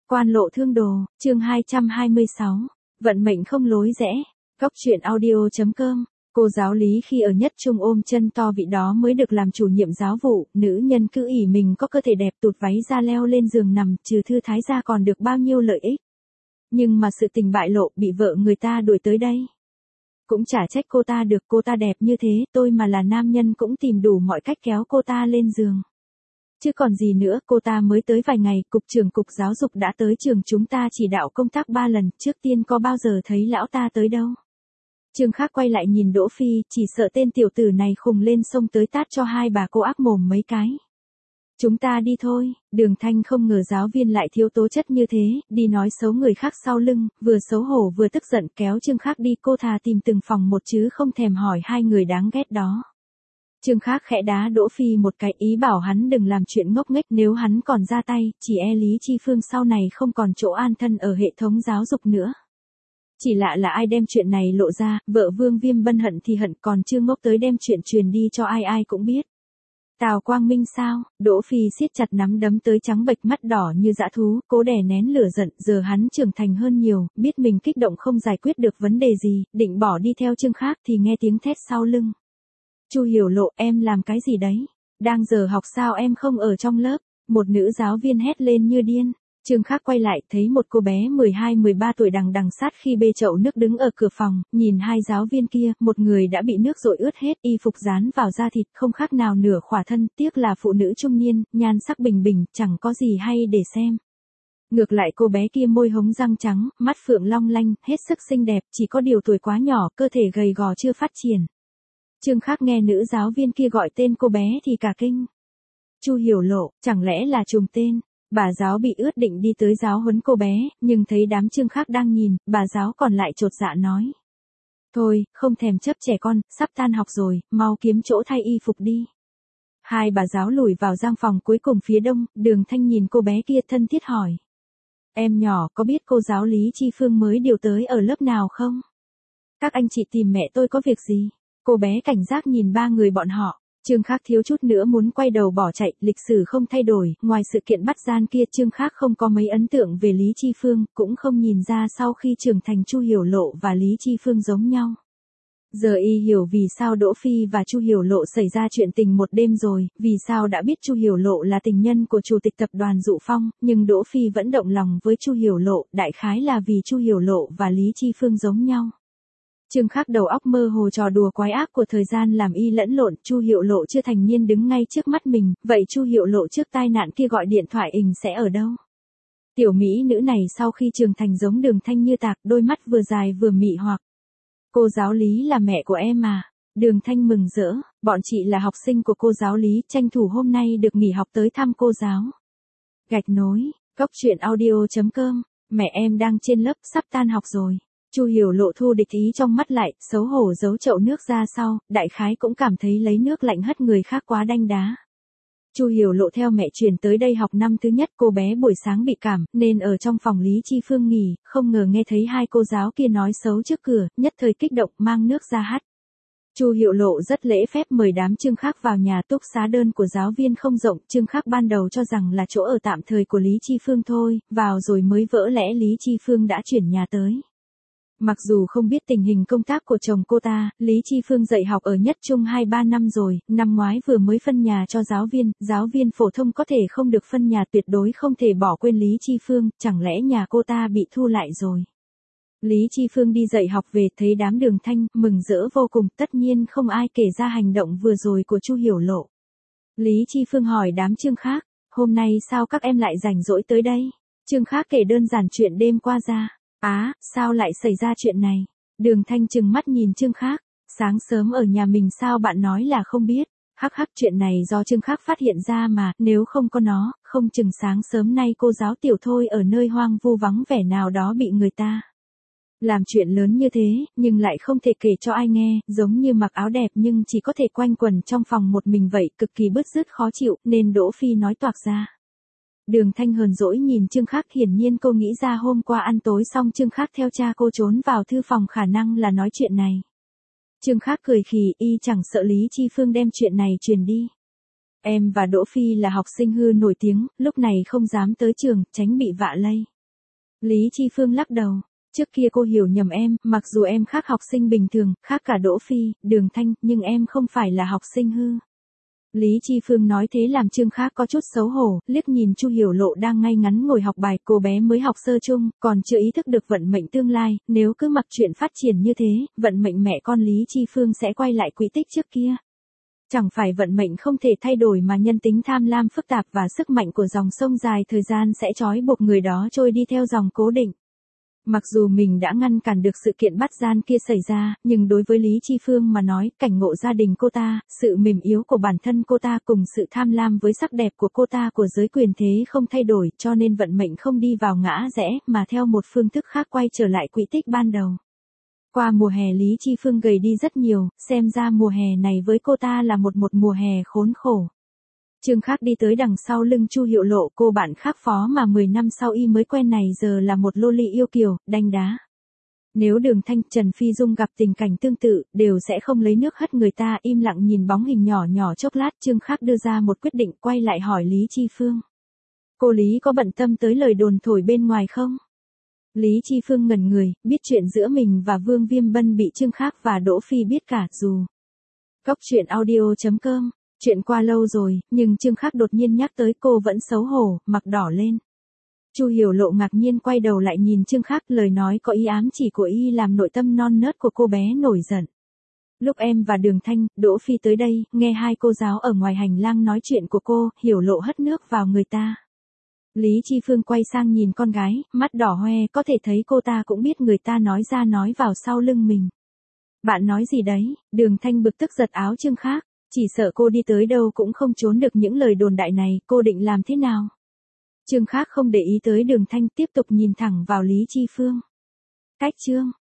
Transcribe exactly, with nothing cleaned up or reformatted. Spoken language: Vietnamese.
Quan lộ thương đồ, chương hai trăm hai mươi sáu. Vận mệnh không lối rẽ. Góc truyện audio chấm com. Cô giáo lý khi ở nhất trung ôm chân to vị đó mới được làm chủ nhiệm giáo vụ, nữ nhân cứ ỷ mình có cơ thể đẹp tụt váy ra leo lên giường nằm, trừ thư thái ra còn được bao nhiêu lợi ích. Nhưng mà sự tình bại lộ, bị vợ người ta đuổi tới đây. Cũng chả trách cô ta được, cô ta đẹp như thế, tôi mà là nam nhân cũng tìm đủ mọi cách kéo cô ta lên giường. Chứ còn gì nữa, cô ta mới tới vài ngày, cục trưởng cục giáo dục đã tới trường chúng ta chỉ đạo công tác ba lần, trước tiên có bao giờ thấy lão ta tới đâu. Trương Khác quay lại nhìn Đỗ Phi, chỉ sợ tên tiểu tử này khùng lên xông tới tát cho hai bà cô ác mồm mấy cái. Chúng ta đi thôi. Đường Thanh không ngờ giáo viên lại thiếu tố chất như thế, đi nói xấu người khác sau lưng, vừa xấu hổ vừa tức giận kéo Trương Khác đi, cô thà tìm từng phòng một chứ không thèm hỏi hai người đáng ghét đó. Trương Khác khẽ đá Đỗ Phi một cái, ý bảo hắn đừng làm chuyện ngốc nghếch, nếu hắn còn ra tay, chỉ e Lý Chi Phương sau này không còn chỗ an thân ở hệ thống giáo dục nữa. Chỉ lạ là ai đem chuyện này lộ ra, vợ Vương Viêm Bân hận thì hận, còn Trương Ngốc tới đem chuyện truyền đi cho ai ai cũng biết. Tào Quang Minh sao? Đỗ Phi siết chặt nắm đấm tới trắng bệch, mắt đỏ như dã thú, cố đè nén lửa giận, giờ hắn trưởng thành hơn nhiều, biết mình kích động không giải quyết được vấn đề gì, định bỏ đi theo Trương Khác thì nghe tiếng thét sau lưng. Chu Hiểu Lộ, em làm cái gì đấy? Đang giờ học sao em không ở trong lớp? Một nữ giáo viên hét lên như điên. Trương Khác quay lại, thấy một cô bé mười hai mười ba tuổi đằng đằng sát khi bê chậu nước đứng ở cửa phòng, nhìn hai giáo viên kia, một người đã bị nước dội ướt hết, y phục dán vào da thịt, không khác nào nửa khỏa thân, tiếc là phụ nữ trung niên, nhan sắc bình bình, chẳng có gì hay để xem. Ngược lại cô bé kia môi hống răng trắng, mắt phượng long lanh, hết sức xinh đẹp, chỉ có điều tuổi quá nhỏ, cơ thể gầy gò chưa phát triển. Trương Khác nghe nữ giáo viên kia gọi tên cô bé thì cả kinh. Chu Hiểu Lộ, chẳng lẽ là trùng tên? Bà giáo bị ướt định đi tới giáo huấn cô bé, nhưng thấy đám Trương Khác đang nhìn, bà giáo còn lại chột dạ nói. Thôi, không thèm chấp trẻ con, sắp tan học rồi, mau kiếm chỗ thay y phục đi. Hai bà giáo lùi vào gian phòng cuối cùng phía đông, Đường Thanh nhìn cô bé kia thân thiết hỏi. Em nhỏ, có biết cô giáo Lý Chi Phương mới điều tới ở lớp nào không? Các anh chị tìm mẹ tôi có việc gì? Cô bé cảnh giác nhìn ba người bọn họ. Trương Khác thiếu chút nữa muốn quay đầu bỏ chạy, lịch sử không thay đổi, ngoài sự kiện bắt gian kia Trương Khác không có mấy ấn tượng về Lý Chi Phương, cũng không nhìn ra sau khi trưởng thành Chu Hiểu Lộ và Lý Chi Phương giống nhau. Giờ y hiểu vì sao Đỗ Phi và Chu Hiểu Lộ xảy ra chuyện tình một đêm rồi, vì sao đã biết Chu Hiểu Lộ là tình nhân của chủ tịch tập đoàn Dụ Phong, nhưng Đỗ Phi vẫn động lòng với Chu Hiểu Lộ, đại khái là vì Chu Hiểu Lộ và Lý Chi Phương giống nhau. Trương Khác đầu óc mơ hồ, trò đùa quái ác của thời gian làm y lẫn lộn, Chu Hiểu Lộ chưa thành niên đứng ngay trước mắt mình, vậy Chu Hiểu Lộ trước tai nạn kia gọi điện thoại ình sẽ ở đâu? Tiểu mỹ nữ này sau khi trưởng thành giống Đường Thanh như tạc, đôi mắt vừa dài vừa mị hoặc. Cô giáo Lý là mẹ của em à? Đường Thanh mừng rỡ, bọn chị là học sinh của cô giáo Lý, tranh thủ hôm nay được nghỉ học tới thăm cô giáo. Gạch nối, góc truyện audio chấm com, mẹ em đang trên lớp, sắp tan học rồi. Chu Hiểu Lộ thu địch ý trong mắt lại, xấu hổ giấu chậu nước ra sau, đại khái cũng cảm thấy lấy nước lạnh hất người khác quá đanh đá. Chu Hiểu Lộ theo mẹ chuyển tới đây học năm thứ nhất, cô bé buổi sáng bị cảm, nên ở trong phòng Lý Chi Phương nghỉ, không ngờ nghe thấy hai cô giáo kia nói xấu trước cửa, nhất thời kích động mang nước ra hắt. Chu Hiểu Lộ rất lễ phép mời đám Trương Khác vào nhà túc xá, đơn của giáo viên không rộng, Trương Khác ban đầu cho rằng là chỗ ở tạm thời của Lý Chi Phương thôi, vào rồi mới vỡ lẽ Lý Chi Phương đã chuyển nhà tới. Mặc dù không biết tình hình công tác của chồng cô ta, Lý Chi Phương dạy học ở nhất trung hai ba năm rồi, năm ngoái vừa mới phân nhà cho giáo viên, giáo viên phổ thông có thể không được phân nhà, tuyệt đối không thể bỏ quên Lý Chi Phương, chẳng lẽ nhà cô ta bị thu lại rồi. Lý Chi Phương đi dạy học về, thấy đám Đường Thanh, mừng rỡ vô cùng, tất nhiên không ai kể ra hành động vừa rồi của Chu Hiểu Lộ. Lý Chi Phương hỏi đám Trương Khác, hôm nay sao các em lại rảnh rỗi tới đây? Trương Khác kể đơn giản chuyện đêm qua ra. Á, à, sao lại xảy ra chuyện này? Đường Thanh trừng mắt nhìn Trương Khác, sáng sớm ở nhà mình sao bạn nói là không biết? Hắc hắc, chuyện này do Trương Khác phát hiện ra mà, nếu không có nó, không chừng sáng sớm nay cô giáo Tiểu Thôi ở nơi hoang vu vắng vẻ nào đó bị người ta làm chuyện lớn như thế, nhưng lại không thể kể cho ai nghe, giống như mặc áo đẹp nhưng chỉ có thể quanh quẩn trong phòng một mình vậy, cực kỳ bứt rứt khó chịu, nên Đỗ Phi nói toạc ra. Đường Thanh hờn dỗi nhìn Trương Khác, hiển nhiên cô nghĩ ra hôm qua ăn tối xong Trương Khác theo cha cô trốn vào thư phòng, khả năng là nói chuyện này. Trương Khác cười khì, y chẳng sợ Lý Chi Phương đem chuyện này truyền đi. Em và Đỗ Phi là học sinh hư nổi tiếng, lúc này không dám tới trường, tránh bị vạ lây. Lý Chi Phương lắc đầu. Trước kia cô hiểu nhầm em, mặc dù em khác học sinh bình thường, khác cả Đỗ Phi, Đường Thanh, nhưng em không phải là học sinh hư. Lý Chi Phương nói thế làm Trương Khác có chút xấu hổ, liếc nhìn Chu Hiểu Lộ đang ngay ngắn ngồi học bài, cô bé mới học sơ chung, còn chưa ý thức được vận mệnh tương lai, nếu cứ mặc chuyện phát triển như thế, vận mệnh mẹ con Lý Chi Phương sẽ quay lại quỹ tích trước kia. Chẳng phải vận mệnh không thể thay đổi mà nhân tính tham lam phức tạp và sức mạnh của dòng sông dài thời gian sẽ trói buộc người đó trôi đi theo dòng cố định. Mặc dù mình đã ngăn cản được sự kiện bắt gian kia xảy ra, nhưng đối với Lý Chi Phương mà nói, cảnh ngộ gia đình cô ta, sự mềm yếu của bản thân cô ta cùng sự tham lam với sắc đẹp của cô ta của giới quyền thế không thay đổi, cho nên vận mệnh không đi vào ngã rẽ, mà theo một phương thức khác quay trở lại quỹ tích ban đầu. Qua mùa hè Lý Chi Phương gầy đi rất nhiều, xem ra mùa hè này với cô ta là một một mùa hè khốn khổ. Trương Khác đi tới đằng sau lưng Chu Hiểu Lộ, cô bạn khác phó mà mười năm sau y mới quen này giờ là một lô ly yêu kiều, đanh đá. Nếu Đường Thanh, Trần Phi Dung gặp tình cảnh tương tự, đều sẽ không lấy nước hất người ta, im lặng nhìn bóng hình nhỏ nhỏ chốc lát. Trương Khác đưa ra một quyết định, quay lại hỏi Lý Chi Phương. Cô Lý có bận tâm tới lời đồn thổi bên ngoài không? Lý Chi Phương ngẩn người, biết chuyện giữa mình và Vương Viêm Bân bị Trương Khác và Đỗ Phi biết cả, dù. Cốc truyện audio chấm com. Chuyện qua lâu rồi, nhưng Trương Khác đột nhiên nhắc tới cô vẫn xấu hổ, mặt đỏ lên. Chu Hiểu Lộ ngạc nhiên quay đầu lại nhìn Trương Khác, lời nói có ý ám chỉ của y làm nội tâm non nớt của cô bé nổi giận. Lúc em và Đường Thanh, Đỗ Phi tới đây, nghe hai cô giáo ở ngoài hành lang nói chuyện của cô, Hiểu Lộ hất nước vào người ta. Lý Chi Phương quay sang nhìn con gái, mắt đỏ hoe, có thể thấy cô ta cũng biết người ta nói ra nói vào sau lưng mình. Bạn nói gì đấy? Đường Thanh bực tức giật áo Trương Khác. Chỉ sợ cô đi tới đâu cũng không trốn được những lời đồn đại này, cô định làm thế nào? Trương Khác không để ý tới Đường Thanh, tiếp tục nhìn thẳng vào Lý Chi Phương. Cách chương